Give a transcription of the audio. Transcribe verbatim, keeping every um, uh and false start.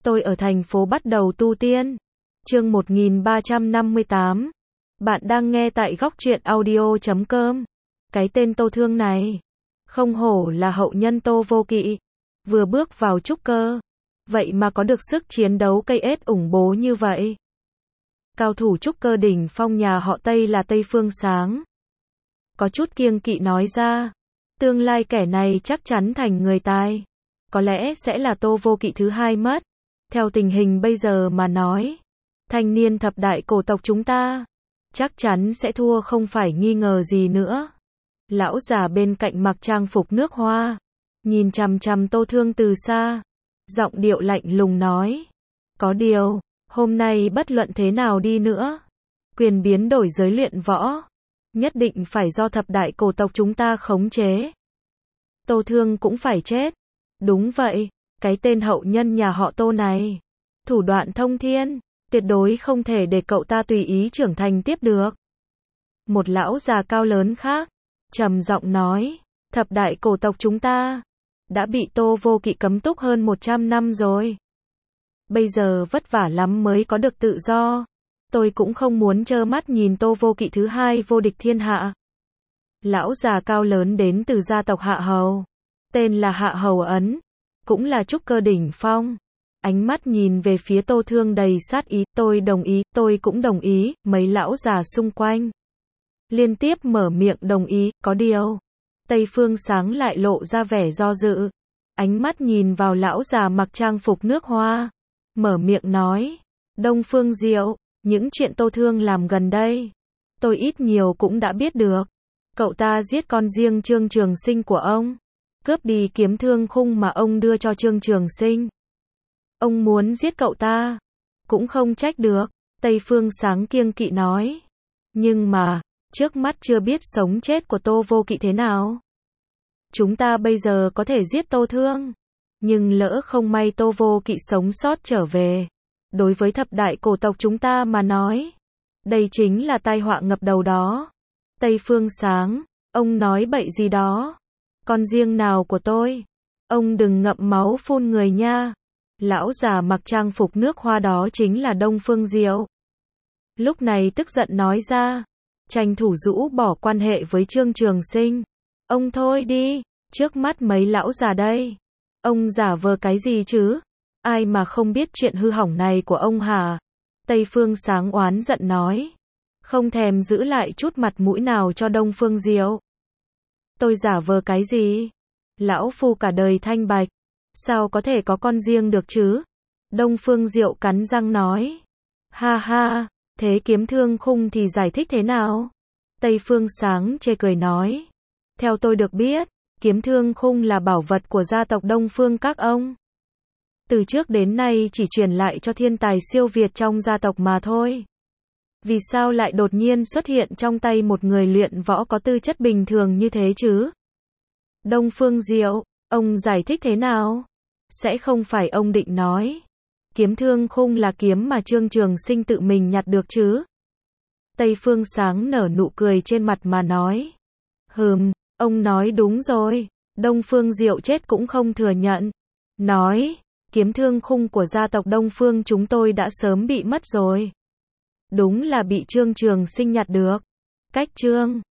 Tôi ở thành phố bắt đầu tu tiên. Chương một nghìn ba trăm năm mươi tám. Bạn đang nghe tại góc truyện audio chấm com. Cái tên Tô Thương này, không hổ là hậu nhân Tô Vô Kỵ. Vừa bước vào trúc cơ, vậy mà có được sức chiến đấu cây ết ủng bố như vậy. Cao thủ trúc cơ đỉnh phong nhà họ Tây là Tây Phương Sáng. Có chút kiêng kỵ nói ra, tương lai kẻ này chắc chắn thành người tài. Có lẽ sẽ là Tô Vô Kỵ thứ hai mất. Theo tình hình bây giờ mà nói, thanh niên thập đại cổ tộc chúng ta chắc chắn sẽ thua không phải nghi ngờ gì nữa. Lão già bên cạnh mặc trang phục nước hoa, nhìn chằm chằm Tô Thương từ xa, giọng điệu lạnh lùng nói: có điều, hôm nay bất luận thế nào đi nữa, quyền biến đổi giới luyện võ nhất định phải do thập đại cổ tộc chúng ta khống chế. Tô Thương cũng phải chết. Đúng vậy, cái tên hậu nhân nhà họ Tô này, thủ đoạn thông thiên, tuyệt đối không thể để cậu ta tùy ý trưởng thành tiếp được. Một lão già cao lớn khác, trầm giọng nói: thập đại cổ tộc chúng ta đã bị Tô Vô Kỵ cấm túc hơn một trăm năm rồi. Bây giờ vất vả lắm mới có được tự do. Tôi cũng không muốn trơ mắt nhìn Tô Vô Kỵ thứ hai vô địch thiên hạ. Lão già cao lớn đến từ gia tộc Hạ Hầu, tên là Hạ Hầu Ấn, cũng là trúc cơ đỉnh phong. Ánh mắt nhìn về phía Tô Thương đầy sát ý. Tôi đồng ý, tôi cũng đồng ý. Mấy lão già xung quanh liên tiếp mở miệng đồng ý. Có điều, Tây Phương Sáng lại lộ ra vẻ do dự. Ánh mắt nhìn vào lão già mặc trang phục nước hoa, mở miệng nói: Đông Phương Diệu, những chuyện Tô Thương làm gần đây, tôi ít nhiều cũng đã biết được. Cậu ta giết con riêng Trương Trường Sinh của ông, cướp đi kiếm thương khung mà ông đưa cho Trương Trường Sinh. Ông muốn giết cậu ta, cũng không trách được. Tây Phương Sáng kiêng kỵ nói. Nhưng mà, trước mắt chưa biết sống chết của Tô Vô Kỵ thế nào. Chúng ta bây giờ có thể giết Tô Thương, nhưng lỡ không may Tô Vô Kỵ sống sót trở về, đối với thập đại cổ tộc chúng ta mà nói, đây chính là tai họa ngập đầu đó. Tây Phương Sáng, ông nói bậy gì đó? Con riêng nào của tôi? Ông đừng ngậm máu phun người nha. Lão già mặc trang phục nước hoa đó chính là Đông Phương Diệu. Lúc này tức giận nói ra, tranh thủ rũ bỏ quan hệ với Trương Trường Sinh. Ông thôi đi, trước mắt mấy lão già đây, ông giả vờ cái gì chứ? Ai mà không biết chuyện hư hỏng này của ông hả? Tây Phương Sáng oán giận nói, không thèm giữ lại chút mặt mũi nào cho Đông Phương Diệu. Tôi giả vờ cái gì? Lão phu cả đời thanh bạch, sao có thể có con riêng được chứ? Đông Phương Diệu cắn răng nói. Ha ha, thế kiếm thương khung thì giải thích thế nào? Tây Phương Sáng chê cười nói. Theo tôi được biết, kiếm thương khung là bảo vật của gia tộc Đông Phương các ông. Từ trước đến nay chỉ truyền lại cho thiên tài siêu việt trong gia tộc mà thôi. Vì sao lại đột nhiên xuất hiện trong tay một người luyện võ có tư chất bình thường như thế chứ? Đông Phương Diệu, ông giải thích thế nào? Sẽ không phải ông định nói kiếm thương khung là kiếm mà Trương Trường Sinh tự mình nhặt được chứ? Tây Phương Sáng nở nụ cười trên mặt mà nói. Hừm, ông nói đúng rồi. Đông Phương Diệu chết cũng không thừa nhận. Nói, kiếm thương khung của gia tộc Đông Phương chúng tôi đã sớm bị mất rồi. Đúng là bị Trương Trường Sinh nhặt được. Cách Trương